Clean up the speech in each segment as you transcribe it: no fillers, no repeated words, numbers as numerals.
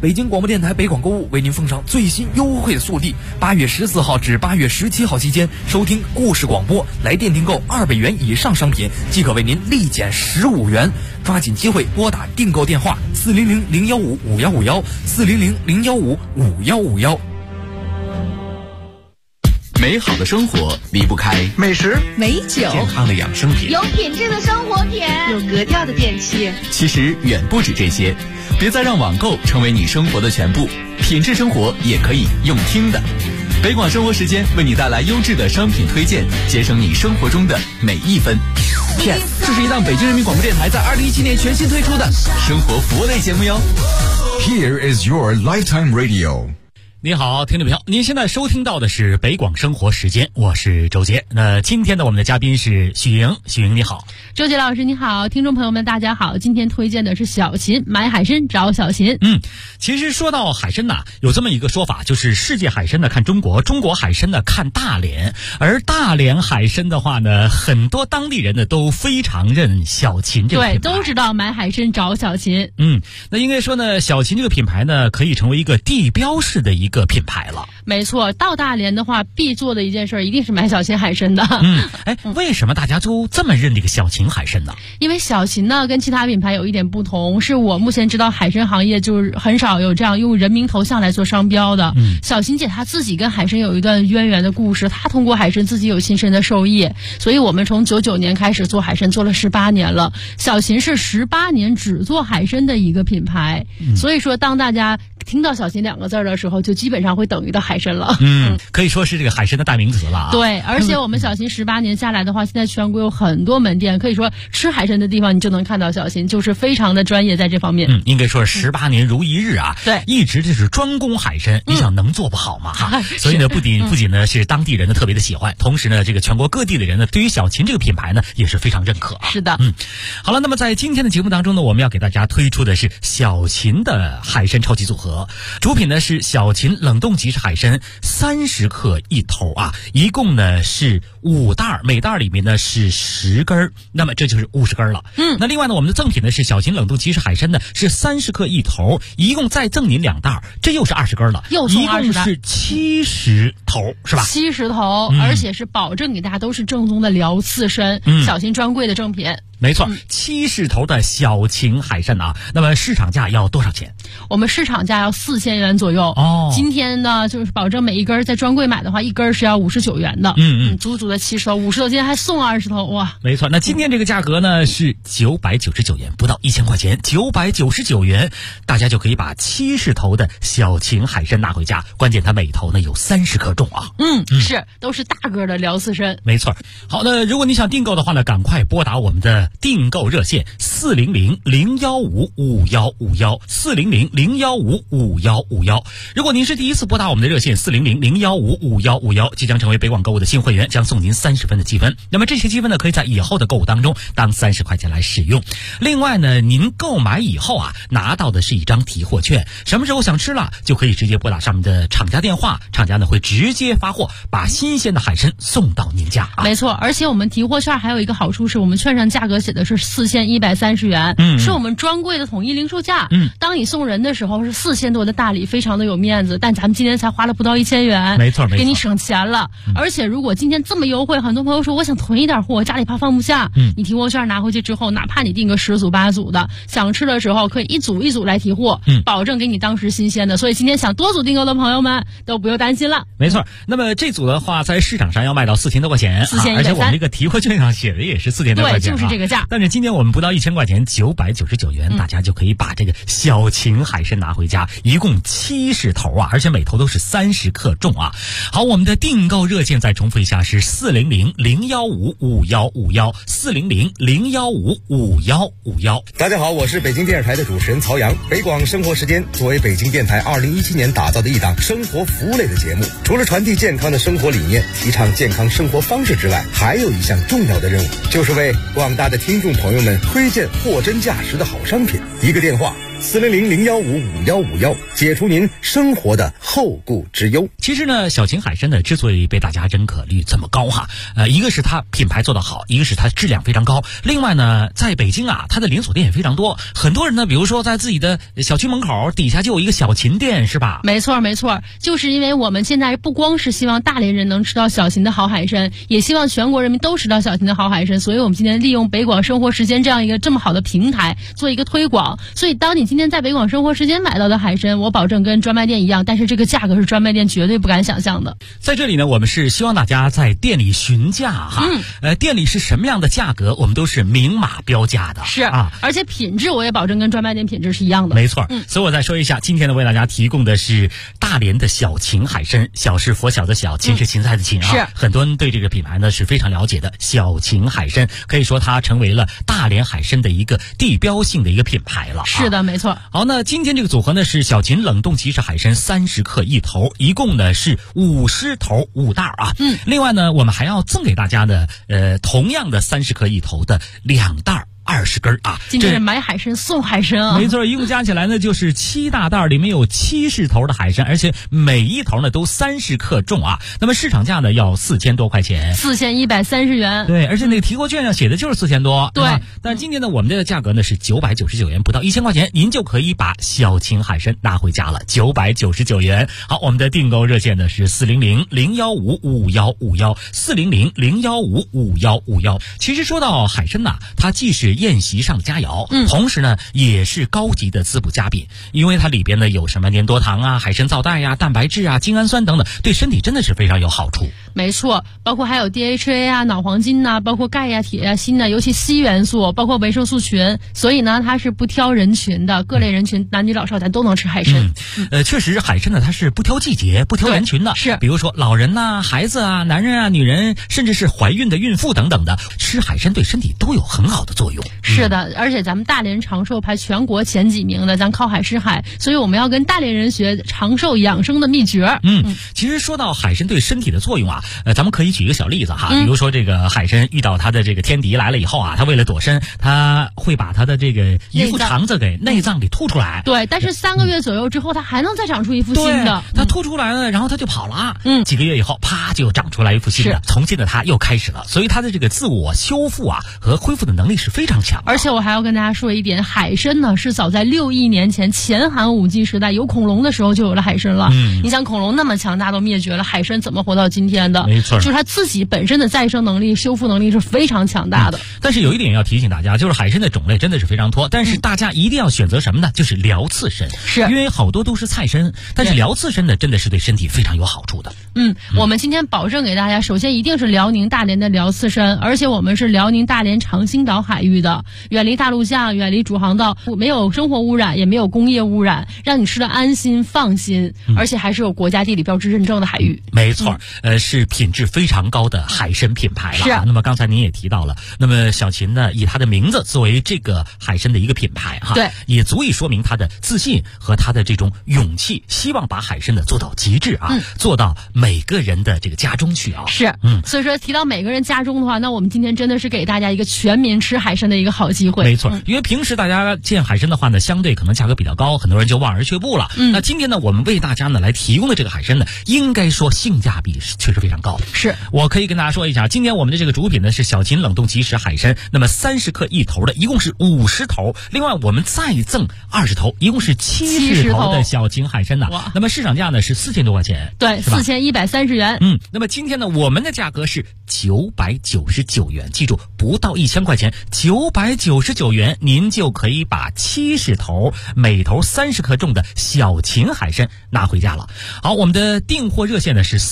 北京广播电台北广购物为您奉上最新优惠速递，8月14号至8月17号期间，收听故事广播，来电订购200元以上商品，即可为您立减15元。抓紧机会拨打订购电话400-015-5151，400-015-5151。 美好的生活离不开美食、 美酒、 健康的养生品， 有品质的生活品， 有格调的电器。 其实远不止这些，别再让网购成为你生活的全部，品质生活也可以用听的。北广生活时间为你带来优质的商品推荐，节省你生活中的每一分。Yes， 这是一档北京人民广播电台在2017年全新推出的生活服务类节目哟。 Here is your lifetime radio。 你好，听众朋友，您现在收听到的是北广生活时间，我是周杰。那今天的我们的嘉宾是许莹，许莹你好。 周杰老师你好，听众朋友们大家好，今天推荐的是小秦，买海参找小秦。 其实说到海参呐，有这么一个说法，就是世界海参呢看中国，中国海参呢看大连，而大连海参的话呢，很多当地人呢都非常认小秦这个品牌， 对，都知道买海参找小秦。 那应该说呢，小秦这个品牌呢，可以成为一个地标式的一个品牌了。 没错，到大连的话必做的一件事一定是买小秦海参的。 为什么大家都这么认这个小秦海参呢？ 因为小秦呢跟其他品牌有一点不同，是我目前知道海参行业就是很少有这样用人名头像来做商标的。小秦姐她自己跟海参有一段渊源的故事，她通过海参自己有亲身的受益，所以我们从99年开始做海参，做了18年了。小秦是18年只做海参的一个品牌，所以说当大家听到小秦2个字的时候，就基本上会等于到海参了。 可以说是这个海参的代名词了啊。 对，而且我们小秦18年下来的话，现在全国有很多门店，可以说吃海参的地方你就能看到小秦，就是非常的专业在这方面。 应该说是18年如一日啊。 对， 一直就是专攻海参，你想能做不好吗？所以呢，不仅呢是当地人呢特别的喜欢，同时呢，这个全国各地的人呢对于小秦这个品牌呢也是非常认可啊。 是的。 好了，那么在今天的节目当中呢，我们要给大家推出的是小秦的海参超级组合，主品呢是小秦冷冻即食海参30克一头啊，一共呢是5袋，每袋里面呢是10根，那么这就是50根了。那另外呢，我们的赠品呢是小秦冷冻即食海参呢是30克一头，一共再赠您2袋，这又是20根了， 又送20袋， 一共是70头，是吧 ？70头，而且是保证给大家都是正宗的辽刺参，小秦专柜的正品。 没错，70头的小秦海参啊，那么市场价要多少钱？ 我们市场价要4000元左右。今天呢，就是保证每一根在专柜买的话，一根是要59元的。足足的70头，50头，今天还送20头，哇！ 没错，那今天这个价格呢是999元，不到1000块钱，999元，大家就可以把70头的小秦海参拿回家。关键它每头呢有30克重啊。 是，都是大个的辽刺参。 没错。好，那如果你想订购的话呢，赶快拨打我们的订购热线400-015-5151，400-015-5151。如果您是第一次拨打我们的热线400-015-5151，即将成为北广购物的新会员，将送您30分的积分。那么这些积分呢，可以在以后的购物当中当30块钱来使用。另外呢，您购买以后啊，拿到的是一张提货券，什么时候想吃了，就可以直接拨打上面的厂家电话，厂家呢会直接发货，把新鲜的海参送到您家啊。 没错，而且我们提货券还有一个好处是，我们券上价格写的是4130元，是我们专柜的统一零售价。当你送人的时候是4000多的大礼，非常的有面子，但咱们今天才花了不到1000元， 没错， 给你省钱了。而且如果今天这么优惠，很多朋友说我想囤一点货，家里怕放不下，你提货券拿回去之后，哪怕你订个10组8组的，想吃的时候可以一组一组来提货，保证给你当时新鲜的。所以今天想多组订购的朋友们都不用担心了。 没错，那么这组的话在市场上要卖到4000多块钱 ，4130， 而且我们这个提货券上写的也是4000多块钱， 对，就是这个价。 但是今天我们不到1000块钱，999元，大家就可以把这个小秦海参拿回家，一共70头啊，而且每头都是30克重啊。好，我们的订购热线再重复一下是400-015-5151，400-015-5151。 大家好，我是北京电视台的主持人曹阳。北广生活时间作为北京电台2017年打造的一档生活服务类的节目，除了传递健康的生活理念，提倡健康生活方式之外，还有一项重要的任务，就是为广大的听众朋友们推荐货真价实的好商品。一个电话 400-015-5151，解除您生活的后顾之忧。 其实呢，小秦海参呢之所以被大家认可率这么高哈，一个是它品牌做得好，一个是它质量非常高。另外呢，在北京啊，它的连锁店也非常多。很多人呢，比如说在自己的小区门口底下就有一个小秦店，是吧？ 没错，就是因为我们现在不光是希望大连人能吃到小秦的好海参，也希望全国人民都吃到小秦的好海参，所以我们今天利用北广生活时间这样一个这么好的平台做一个推广。所以当你今天在北广生活时间买到的海参，我保证跟专卖店一样，但是这个价格是专卖店绝对不敢想象的。 在这里呢，我们是希望大家在店里询价哈，店里是什么样的价格，我们都是明码标价的。 是啊，而且品质我也保证跟专卖店品质是一样的。 没错，所以我再说一下，今天呢为大家提供的是大连的小秦海参，小是佛小的小，秦是芹菜的芹啊。 是很多人对这个品牌呢是非常了解的。小秦海参可以说它成为了大连海参的一个地标性的一个品牌了。 是的，没错。 好，那今天这个组合呢是小秦冷冻即食海参30克一头，一共呢是50头5袋啊。另外呢，我们还要赠给大家的同样的30克一头的2袋。20根啊！ 今天是买海参送海参啊！ 没错，一共加起来呢就是7大袋，里面有70头的海参，而且每一头呢都30克重啊。那么市场价呢要4000多块钱 ，4130元。 对，而且那个提货券上写的就是4000多， 对吧？ 但今天呢，我们的价格呢是999元，不到1000块钱，您就可以把小秦海参拿回家了，999元。好，我们的订购热线呢是400-015-5151，400-015-5151。其实说到海参呐，它既是宴席上的佳肴，同时呢也是高级的滋补佳品，因为它里边呢有什么粘多糖啊、海参皂苷呀、蛋白质啊、精氨酸等等，对身体真的是非常有好处。 没错，包括还有 DHA 啊、脑黄金呐、包括钙呀、铁呀、锌呐，尤其硒元素，包括维生素群，所以呢它是不挑人群的，各类人群，男女老少咱都能吃海参。 确实海参呢它是不挑季节、不挑人群的， 是比如说老人呐、孩子啊、男人啊、女人，甚至是怀孕的孕妇等等的，吃海参对身体都有很好的作用。 是的，而且咱们大连长寿排全国前几名的，咱靠海吃海，所以我们要跟大连人学长寿养生的秘诀。 其实说到海参对身体的作用啊，咱们可以举一个小例子哈，比如说这个海参遇到它的这个天敌来了以后啊，它为了躲身，它会把它的这个一副肠子给内脏给吐出来。 对，但是3个月左右之后，它还能再长出一副新的。 它吐出来了，然后它就跑了。几个月以后，啪就长出来一副新的，从今的它又开始了。所以它的这个自我修复啊和恢复的能力是非常强的。 而且我还要跟大家说一点，海参呢是早在6亿年前前寒武纪时代有恐龙的时候就有了海参了。你想恐龙那么强大都灭绝了，海参怎么活到今天的？ 没错， 就是它自己本身的再生能力、修复能力是非常强大的。 但是有一点要提醒大家，就是海参的种类真的是非常多，但是大家一定要选择什么呢？就是辽刺参， 是因为好多都是菜参，但是辽刺参呢真的是对身体非常有好处的。 我们今天保证给大家，首先一定是辽宁大连的辽刺参，而且我们是辽宁大连长兴岛海域的，远离大陆巷，远离主航道，没有生活污染，也没有工业污染，让你吃的安心放心，而且还是有国家地理标志认证的海域。 没错，是品质非常高的海参品牌了。 是啊。 那么刚才您也提到了，那么小秦呢以它的名字作为这个海参的一个品牌哈， 对， 也足以说明它的自信和它的这种勇气，希望把海参呢做到极致啊，做到每个人的这个家中去啊。 是，所以说提到每个人家中的话，那我们今天真的是给大家一个全民吃海参的一个好机会。 没错，因为平时大家见海参的话呢，相对可能价格比较高，很多人就望而却步了。那今天呢，我们为大家呢来提供的这个海参呢，应该说性价比确实非常高。 是， 我可以跟大家说一下，今天我们的这个主品呢是小秦冷冻即食海参，那么30克一头的，一共是50头，另外我们再赠20头，一共是70头的小秦海参呐。那么市场价呢是4000多块钱， 对，4130元。 那么今天呢，我们的价格是999元，记住不到1000块钱，999元您就可以把70头，每头30克重的小秦海参拿回家了。好，我们的订货热线呢是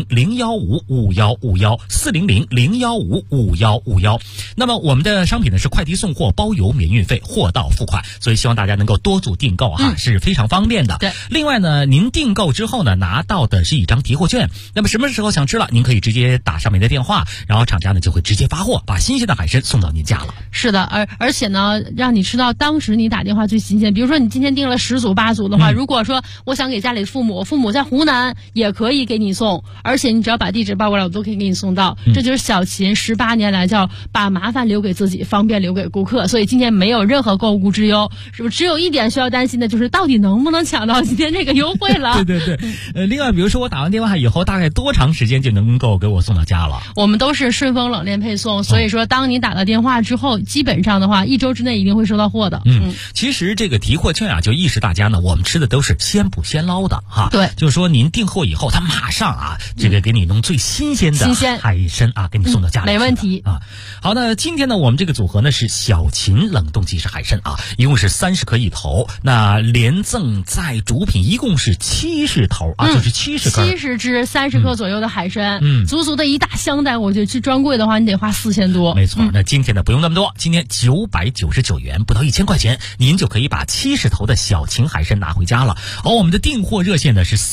400-015-5151，400-015-5151。那么我们的商品呢是快递送货，包邮免运费，货到付款，所以希望大家能够多组订购哈，是非常方便的。 对， 另外呢，您订购之后呢，拿到的是一张提货券。那么什么时候想吃了，您可以直接打上面的电话。 电话，然后厂家呢就会直接发货，把新鲜的海参送到您家了。 是的，而且呢，让你吃到当时你打电话最新鲜。比如说你今天订了10组8组的话，如果说我想给家里父母在湖南也可以给你送，而且你只要把地址报过来，我都可以给你送到。这就是小秦18年来叫把麻烦留给自己，方便留给顾客。所以今天没有任何购物之忧，是不是？只有一点需要担心的就是到底能不能抢到今天这个优惠了？ 对，另外比如说我打完电话以后，大概多长时间就能够给我送到家了？ 我们都是顺丰冷链配送，所以说当你打了电话之后，基本上的话1周之内一定会收到货的。 其实这个提货券啊，就意识大家呢，我们吃的都是先捕先捞的哈。 对， 就是说您订货以后，他马上啊，这个给你弄最新鲜的海参啊，给你送到家里。 没问题啊。好，那今天呢，我们这个组合呢是小秦冷冻即食海参啊，一共是30颗一头，那连赠再主品一共是70头啊，就是70根 ，70只30克左右的海参，足足的一大箱带，我觉得去专柜的话，你得花4000多。 没错，那今天呢不用那么多，今天999元，不到1000块钱，您就可以把70头的小秦海参拿回家了。而我们的订货热线呢是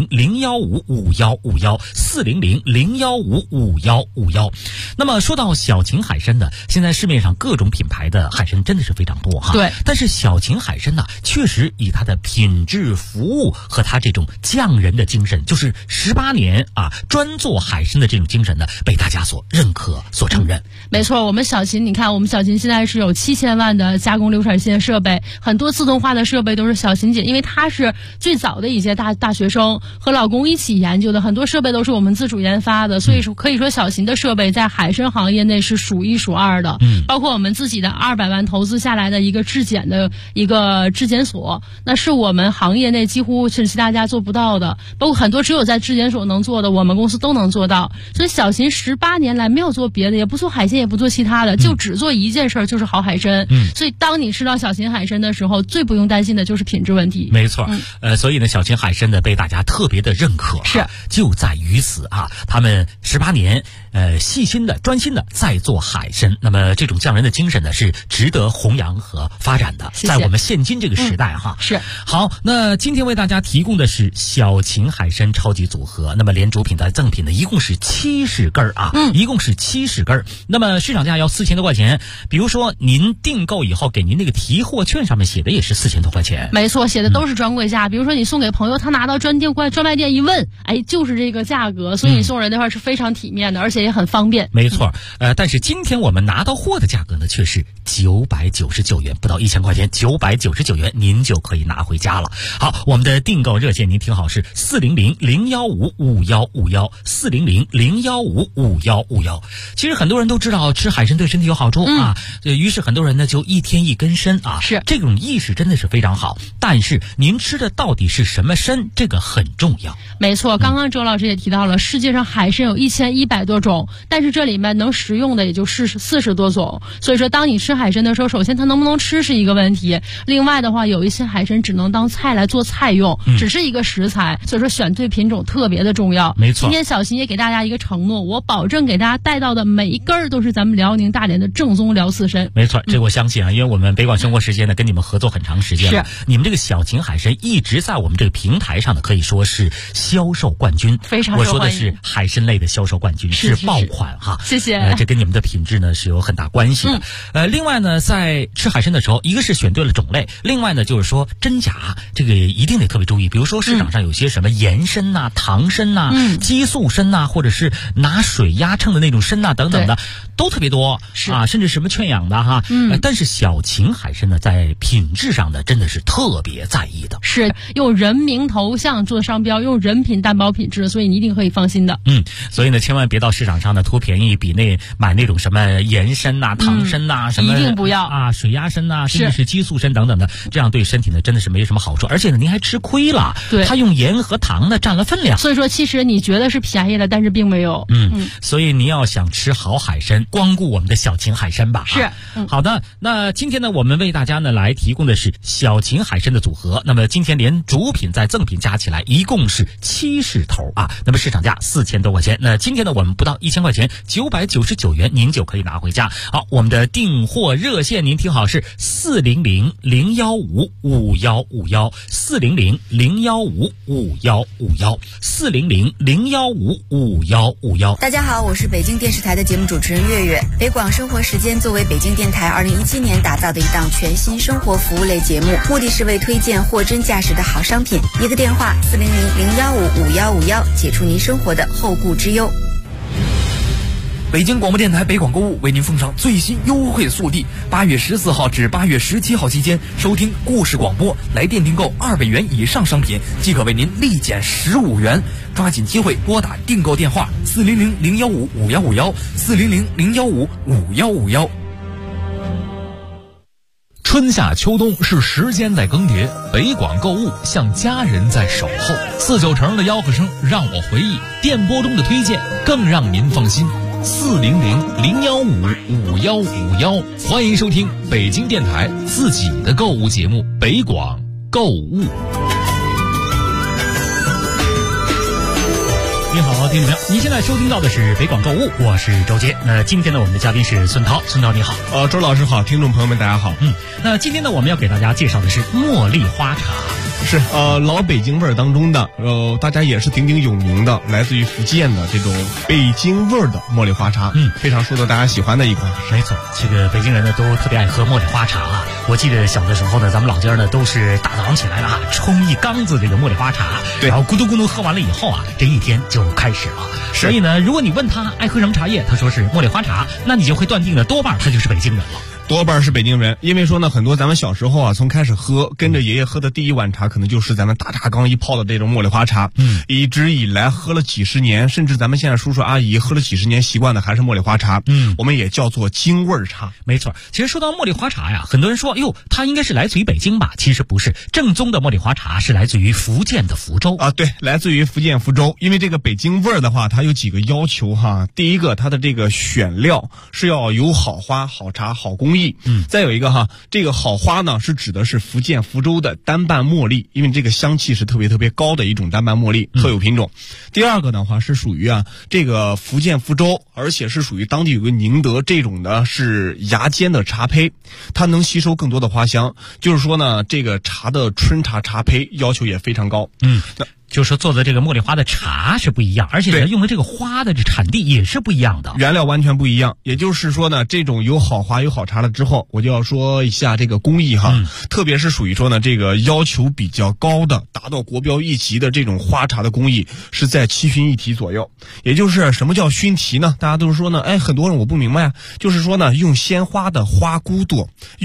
400-015-5151，400-015-5151。那么说到小秦海参呢，现在市面上各种品牌的海参真的是非常多哈。 对， 但是小秦海参呢，确实以它的品质、服务和它这种匠人的精神，就是18年啊专做海参的这种精神呢，被大家所认可、所承认。 没错，我们小秦，你看我们小秦现在是有7000万的加工流产线设备，很多自动化的设备都是小秦姐，因为她是最早的一些大学生和老公一起研究的，很多设备都是我们自主研发的，所以说可以说小秦的设备在海参行业内是数1数2的。包括我们自己的200万投资下来的一个质检的一个质检所，那是我们行业内几乎是其他家做不到的，包括很多只有在质检所能做的，我们公司都能做到。所以小秦18年来没有做别的，也不做海鲜，也不做其他的，就只做一件事，就是好海参。所以当你吃到小秦海参的时候，最不用担心的就是品质问题。 没错，所以呢，小秦海参呢被大家特别的认可， 是就在于此啊，他们18年细心的、专心的在做海参。那么这种匠人的精神呢，是值得弘扬和发展的， 谢谢。 在我们现今这个时代哈。 是好，那今天为大家提供的是小秦海参超级组合，那么连主品带赠品呢，一共是70根啊，一共是70根。那么市场价要4000多块钱，比如说您订购以后给您那个提货券上面写的也是4000多块钱。 没错，写的都是专柜价。比如说你送给朋友，他拿到专卖店一问，哎，就是这个价格，所以你送人的话是非常体面的，而且也很方便。 没错，但是今天我们拿到货的价格呢，却是999元，不到1000块钱，999元您就可以拿回家了。好，我们的订购热线您听好，是400-015-5151，400-015-5151。其实很多人都知道吃海参对身体有好处啊，于是很多人呢就一天一根参啊， 是这种意识真的是非常好。但是您吃的到底是什么参，这个很重要。 没错，刚刚周老师也提到了，世界上海参有1100多种，但是这里面能食用的也就40多种。所以说，当你吃海参的时候，首先它能不能吃是一个问题。另外的话，有一些海参只能当菜来做菜用，只是一个食材，所以说选对品种特别的重要。 没错， 今天小秦也给大家一个承诺，我保证给大家带到的每一根都是咱们辽宁大连的正宗辽刺参。 没错，这我相信啊，因为我们北广生活时间呢跟你们合作很长时间了，你们这个小秦海参一直在我们这个平台上呢，可以说是销售冠军， 非常受欢迎。 我说的是海参类的销售冠军，是爆款哈。 谢谢。 这跟你们的品质呢是有很大关系的。另外呢，在吃海参的时候，一个是选对了种类，另外呢就是说真假这个一定得特别注意。比如说市场上有些什么盐参呐、糖参呐、激素参呐，或者是拿水压秤的那种参呐等等的，都特别多啊，甚至什么圈养的哈。但是小秦海参呢，在品质上呢，真的是特别在意的， 是用人名头像做商标，用人品担保品质，所以你一定可以放心的。 所以呢，千万别到市场上呢图便宜，买那种什么盐参呐、糖参呐，什么一定不要啊，水压参呐，甚至是激素参等等的，这样对身体呢真的是没什么好处，而且呢您还吃亏了。 对， 它用盐和糖呢占了分量， 所以说其实你觉得是便宜了，但是并没有。 所以你要想吃好海参，光顾我们的小秦海参吧。 是， 好的。那今天呢，我们为大家呢来提供的是小秦海参的组合。那么今天连主品再赠品加起来一共是70头啊。那么市场价4000多块钱，那今天呢我们不到1000块钱，999元您就可以拿回家。好，我们的订货热线您听好，是400-015-5151，400-015-5151，400-015-5151。 大家好，我是北京电视台的节目主持人月月。北广生活时间作为北京电台2017年打造的一档全新生活服务类节目，目的是为推荐货真价实的好商品。一个电话400-015-5151，解除您生活的后顾之忧。 北京广播电台北广购物为您奉上最新优惠速递，8月14号至8月17号期间，收听故事广播来电订购200元以上商品，即可为您立减15元。抓紧机会拨打订购电话400-015-5151 400-015-5151。 春夏秋冬是时间在更迭，北广购物像家人在守候。49城的吆喝声让我回忆，电波中的推荐更让您放心。400-015-5151，欢迎收听北京电台自己的购物节目《北广购物》。 您好，听众朋友，您现在收听到的是北广购物，我是周杰。那今天呢，我们的嘉宾是孙涛，孙涛你好。 周老师好，听众朋友们大家好。 那今天呢，我们要给大家介绍的是茉莉花茶。 是老北京味儿当中的大家也是鼎鼎有名的，来自于福建的这种北京味儿的茉莉花茶，非常受到大家喜欢的一款。 没错，这个北京人呢都特别爱喝茉莉花茶啊。我记得小的时候呢，咱们老家呢都是大早上起来了冲一缸子这个茉莉花茶，然后咕嘟咕嘟喝完了以后这一天就开始了。所以呢，如果你问他爱喝什么茶叶，他说是茉莉花茶，那你就会断定了多半他就是北京人了。 多半是北京人，因为说呢，很多咱们小时候从开始喝，跟着爷爷喝的第一碗茶，可能就是咱们大茶缸一泡的这种茉莉花茶。一直以来喝了几十年，甚至咱们现在叔叔阿姨喝了几十年，习惯的还是茉莉花茶。我们也叫做京味儿茶。 没错，其实说到茉莉花茶呀，很多人说，哟，它应该是来自于北京吧？其实不是，正宗的茉莉花茶是来自于福建的福州啊。对，来自于福建福州。因为这个北京味儿的话，它有几个要求哈。第一个，它的这个选料是要有好花、好茶、好工艺。再有一个这个好花呢，是指的是福建福州的单瓣茉莉，因为这个香气是特别特别高的一种单瓣茉莉，特有品种。第二个的话是属于这个福建福州，而且是属于当地有个宁德这种的是芽尖的茶胚，它能吸收更多的花香。就是说呢，这个茶的春茶茶胚要求也非常高。 就是说做的这个茉莉花的茶是不一样，而且呢用的这个花的这产地也是不一样的， 原料完全不一样。也就是说呢，这种有好花有好茶了之后，我就要说一下这个工艺特别是属于说呢这个要求比较高的，达到国标一级的这种花茶的工艺是在7熏1提左右。也就是什么叫熏提呢？大家都是说呢，很多人我不明白就是说呢，用鲜花的花骨朵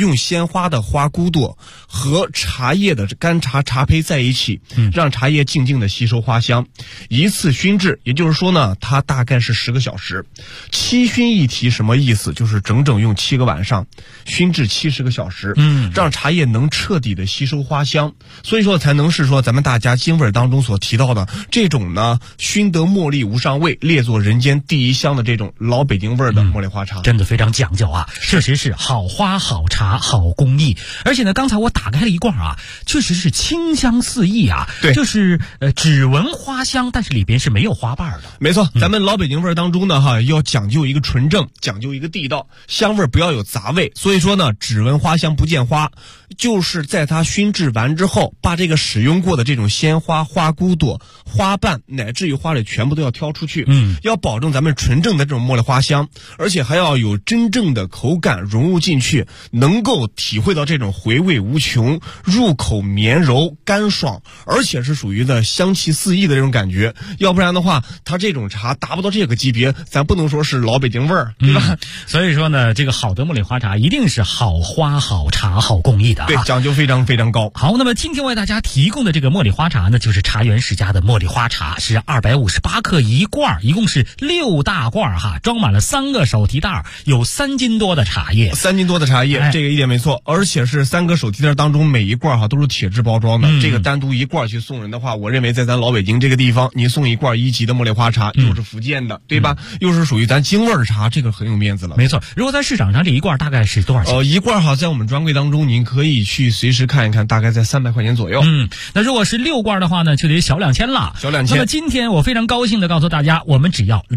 和茶叶的干茶茶胚在一起，让茶叶静静的吸收花香，一次熏制，也就是说呢，它大概是10个小时。7熏1提什么意思？就是整整用7个晚上熏制70个小时，让茶叶能彻底的吸收花香，所以说才能是说咱们大家京味当中所提到的这种呢，熏得茉莉无上味，列作人间第一香的这种老北京味的茉莉花茶， 真的非常讲究啊！确实是好花好茶好工艺，而且呢，刚才我打开了一罐确实是清香四溢对， 就是只闻花香，但是里边是没有花瓣的。 没错，咱们老北京味当中呢要讲究一个纯正，讲究一个地道，香味不要有杂味。所以说呢，只闻花香不见花，就是在它熏制完之后，把这个使用过的这种鲜花、花骨朵、花瓣乃至于花蕊全部都要挑出去，要保证咱们纯正的这种茉莉花香，而且还要有真正的口感融入进去，能够体会到这种回味无穷，入口绵柔干爽，而且是属于的香气四溢的这种感觉。要不然的话，它这种茶达不到这个级别，咱不能说是老北京味儿，对吧？ 所以说呢，这个好的茉莉花茶一定是好花好茶好工艺的， 对，讲究非常非常高。 好，那么今天为大家提供的这个茉莉花茶呢，就是茶园世家的茉莉花茶，是258克一罐，一共是6大罐装满了3个手提袋，有3斤多的茶叶 ，3斤多的茶叶，这个一点没错，而且是3个手提袋当中每一罐都是铁质包装的，这个单独一罐去送人的话，我认为在咱老北京这个地方，你送一罐1级的茉莉花茶，又是福建的，对吧？又是属于咱京味儿茶，这个很有面子了。 没错，如果在市场上这一罐大概是多少钱？ 一罐在我们专柜当中，您可以去随时看一看，大概在300块钱左右。 那如果是6罐的话呢，就得小2000了。 小2000。 那么今天我非常高兴的告诉大家，我们只要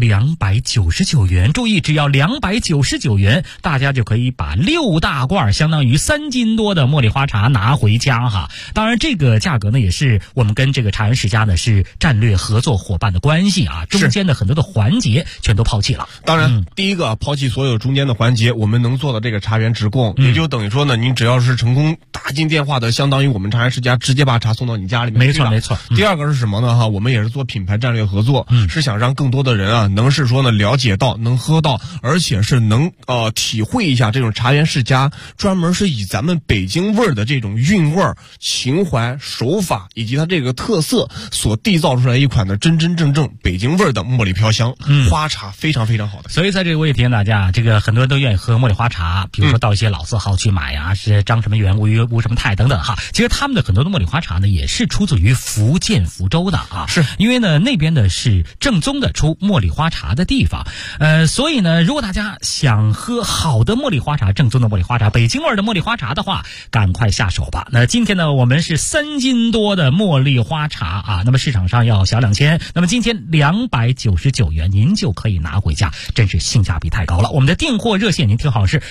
299元，注意，只要299元，大家就可以把6大罐，相当于3斤多的茉莉花茶拿回家当然，这个价格呢，也是我们跟这个茶园世家呢是战略合作伙伴的关系啊，中间的很多的环节全都抛弃了。 当然，第一个抛弃所有中间的环节，我们能做的这个茶园直供，也就等于说呢，您只要是成功打进电话的，相当于我们茶园世家直接把茶送到你家里面。 没错没错。 第二个是什么呢？我们也是做品牌战略合作，是想让更多的人啊，能是说呢了解到，能喝到，而且是能体会一下这种茶园世家专门是以咱们北京味儿的这种韵味儿、情怀、手法以及它这个特色所缔造出来一款的真真正正北京味儿的茉莉飘香花茶，非常非常好的。 所以在这个我也提醒大家，这个很多人都愿意喝茉莉花茶，比如说到一些老字号去买呀，是张什么元、吴什么泰等等哈。其实他们的很多的茉莉花茶呢，也是出自于福建福州的啊， 是因为呢那边呢是正宗的出茉莉花茶的地方，所以呢，如果大家想喝好的茉莉花茶，正宗的茉莉花茶，北京味的茉莉花茶的话，赶快下手吧。那今天呢，我们是3斤多的茉莉花茶啊，那么市场上要小2000，那么今天299元您就可以拿回家，真是性价比太高了。我们的订货热线您听好是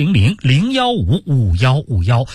400-015-5151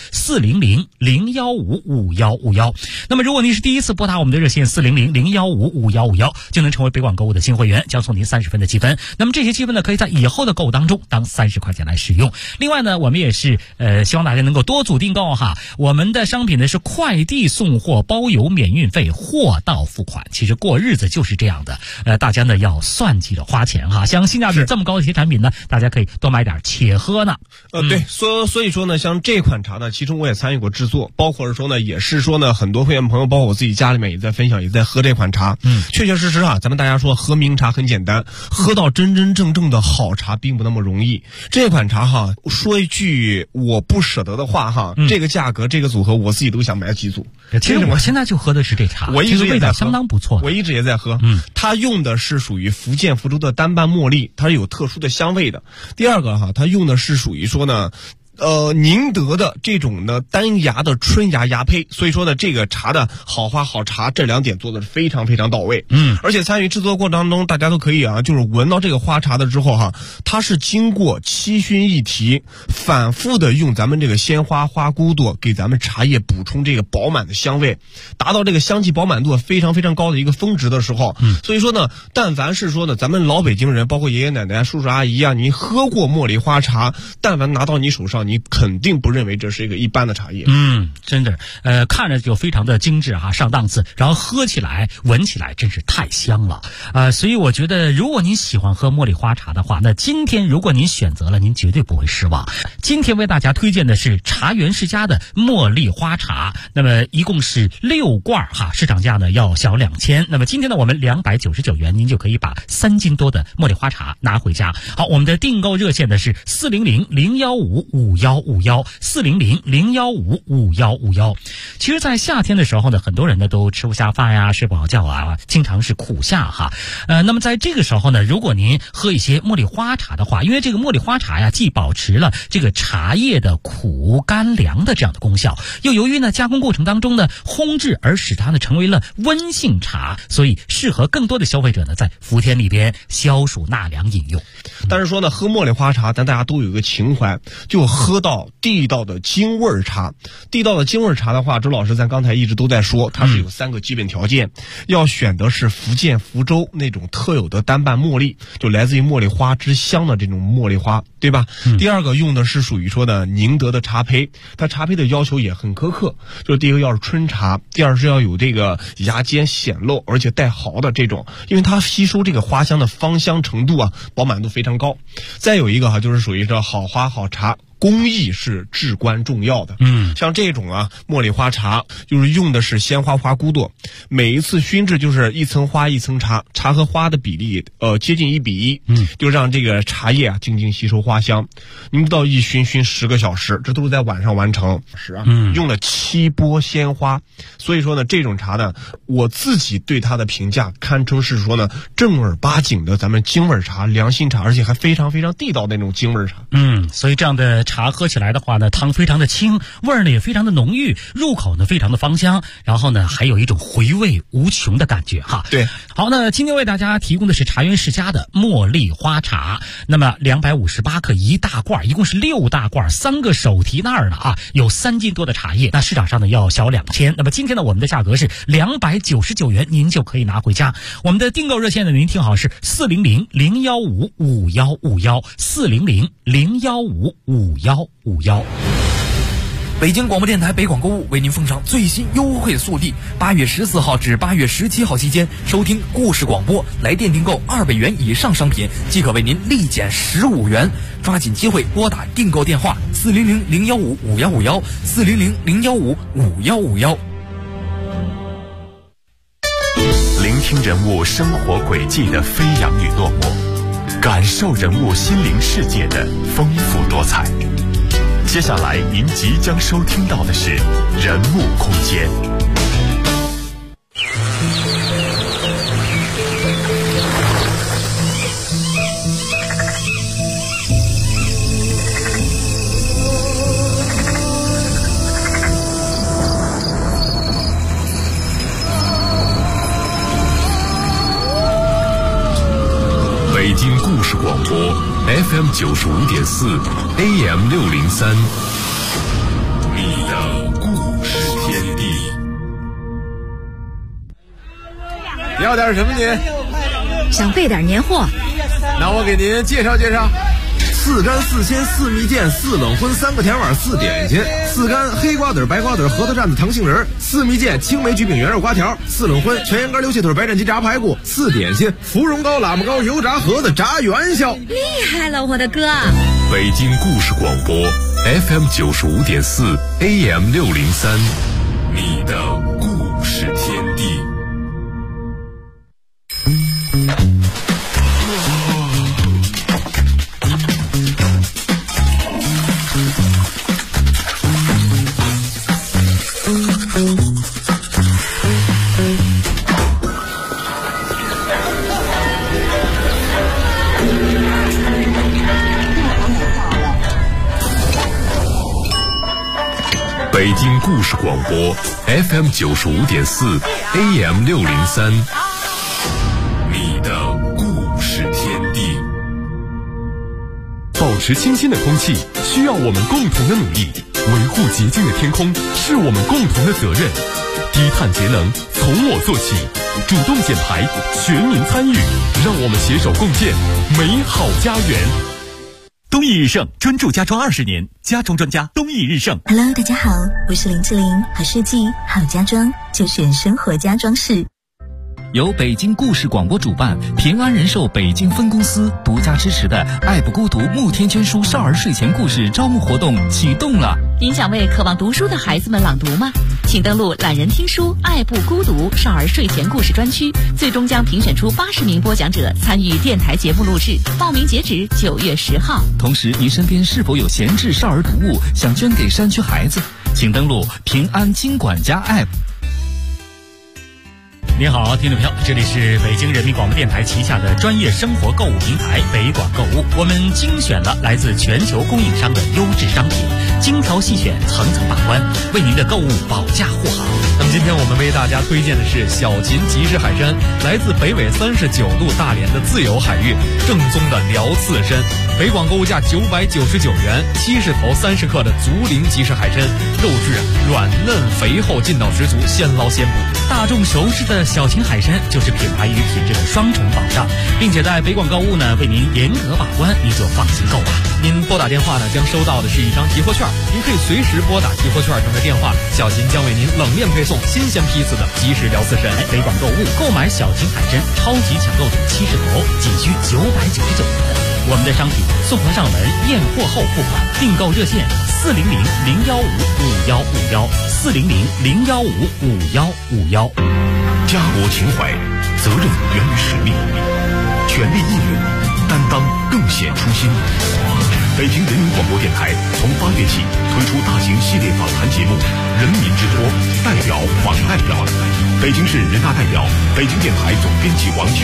400-015-5151。那么如果您是第一次拨打我们的热线400-015-5151，就能成为北广购物的新会员，将送您30分的积分。那么这些积分呢，可以在以后的购物当中当30块钱来使用。另外呢，我们也是希望大家能够多组订购哈。我们的商品呢是快递送货包邮免运费，货到付款。其实过日子就是这样的，大家呢要算计着花钱哈。像性价比这么高的一些产品呢，大家可以多买点且喝呢。 对，所以说呢，像这款茶呢，其中我也参与过制作，包括是说呢，也是说呢，很多会员朋友，包括我自己家里面也在分享，也在喝这款茶。确确实实啊，咱们大家说喝名茶很简单，喝到真真正正的好茶并不那么容易。这款茶哈，说一句我不舍得的话哈，这个价格这个组合我自己都想买几组。 其实我现在就喝的是这茶， 我一直也在喝， 相当不错， 我一直也在喝。它用的是属于福建福州的单瓣茉莉，它是有特殊的香味的。第二个哈，它用的是属于说呢，宁德的这种呢单芽的春芽芽胚，所以说呢这个茶的好花好茶这2点做的是非常非常到位。而且参与制作过程当中，大家都可以啊，就是闻到这个花茶的之后哈，它是经过7熏一提，反复的用咱们这个鲜花花骨朵给咱们茶叶补充这个饱满的香味，达到这个香气饱满度非常非常高的一个峰值的时候，所以说呢，但凡是说呢咱们老北京人，包括爷爷奶奶、叔叔阿姨啊，你喝过茉莉花茶，但凡拿到你手上，你肯定不认为这是一个一般的茶叶。 真的，看着就非常的精致哈，上档次，然后喝起来、闻起来真是太香了。所以我觉得，如果您喜欢喝茉莉花茶的话，那今天如果您选择了，您绝对不会失望。今天为大家推荐的是茶园世家的茉莉花茶，那么一共是6罐哈，市场价呢要小2000。那么今天呢，我们299元，您就可以把3斤多的茉莉花茶拿回家。好，我们的订购热线呢是400-015-5151 400-015-5151。其实在夏天的时候呢，很多人呢都吃不下饭呀，睡不好觉啊，经常是苦夏哈。那么在这个时候呢，如果您喝一些茉莉花茶的话，因为这个茉莉花茶呀，既保持了这个茶叶的苦甘凉的这样的功效，又由于呢加工过程当中呢烘制而使它呢成为了温性茶，所以适合更多的消费者呢在伏天里边消暑纳凉饮用。 但是说呢，喝茉莉花茶，咱大家都有一个情怀，就喝到地道的京味茶。地道的京味茶的话，周老师咱刚才一直都在说，它是有3个基本条件，要选的是福建福州那种特有的单瓣茉莉，就来自于茉莉花之乡的这种茉莉花，对吧？第二个用的是属于说的宁德的茶胚，它茶胚的要求也很苛刻，就是第一个要是春茶，第二是要有这个芽尖显露而且带毫的这种，因为它吸收这个花香的芳香程度啊，饱满度非常高。再有一个哈，就是属于这好花好茶，工艺是至关重要的。像这种啊茉莉花茶，就是用的是鲜花花骨朵，每一次熏制就是一层花一层茶，茶和花的比例接近1比1，就让这个茶叶啊静静吸收花香。您知道一熏10个小时，这都是在晚上完成。用了7波鲜花，所以说呢，这种茶呢，我自己对它的评价堪称是说呢，正儿八经的咱们京味茶、良心茶，而且还非常非常地道的那种京味茶。 所以这样的茶喝起来的话呢，汤非常的清，味儿呢也非常的浓郁，入口呢非常的芳香，然后呢还有一种回味无穷的感觉哈。 对， 好，那今天为大家提供的是茶园世家的茉莉花茶，那么258克一大罐，一共是6大罐，3个手提袋呢啊，有3斤多的茶叶，那市场上呢要小2000，那么今天呢我们的价格是299元，您就可以拿回家。我们的订购热线呢，您听好是400-015-5151，400-015-5151。 北京广播电台北广购物为您奉上最新优惠速递，8月14号至8月17号期间，收听故事广播来电订购200元以上商品，即可为您立减15元。抓紧机会拨打订购电话400-015-5151，400-015-5151。 聆听人物生活轨迹的飞扬与落寞，感受人物心灵世界的丰富多彩。接下来您即将收听到的是人物空间。北京故事广播 FM 95.4 AM 603，你的故事天地。 要点什么您？ 想备点年货。 那我给您介绍介绍。4干4鲜4蜜饯4冷荤3个甜碗4点心，4干黑瓜子白瓜子核桃蘸子糖杏仁，4蜜饯青梅橘饼圆肉瓜条，4冷荤全羊肝溜蟹腿白斩鸡炸排骨，4点心芙蓉糕喇嘛糕油炸盒子炸元宵。 厉害了，我的哥！ 北京故事广播 FM 95.4 AM 603，你的故事天地。北京故事广播 FM 95.4 AM 603，你的故事天地。 保持清新的空气需要我们共同的努力，维护洁净的天空是我们共同的责任。低碳节能从我做起，主动减排，全民参与，让我们携手共建美好家园。 东义日盛专注家装20年，家装专家东义日盛。 Hello， 大家好，我是林志玲，好设计好家装就选生活家装饰。 由北京故事广播主办，平安人寿北京分公司独家支持的爱不孤独慕天娟书少儿睡前故事招募活动启动了。 您想为渴望读书的孩子们朗读吗？请登录懒人听书爱不孤独少儿睡前故事专区，最终将评选出80名播讲者参与电台节目录制，报名截止9月10号。 同时，您身边是否有闲置少儿读物想捐给山区孩子？请登录平安金管家 App。 您好，听众朋友，这里是北京人民广播电台旗下的专业生活购物平台北广购物，我们精选了来自全球供应商的优质商品，精挑细选，层层把关，为您的购物保驾护航。 那么今天我们为大家推荐的是小秦集市海参，来自北纬39度大连的自由海域，正宗的辽刺参。北广购物价999元，70头30克的竹林集市海参，肉质软嫩肥厚，劲道十足，现捞现捕。 大众熟知的小秦海参就是品牌与品质的双重保障，并且在北广购物呢为您严格把关，您就放心购吧。 您拨打电话呢将收到的是一张集货券，您可以随时拨打集货券中的电话，小秦将为您冷链配送新鲜批次的即食辽刺参。 北广购物购买小秦海参超级抢购组70头，仅需999元。我们的商品送货上门，验货后付款。订购热线400-015-5151，400-015-5151。 家国情怀，责任源于使命，全力应援，担当更显初心。北京人民广播电台从8月起推出大型系列访谈节目《人民之托》，代表访代表。北京市人大代表，北京电台总编辑王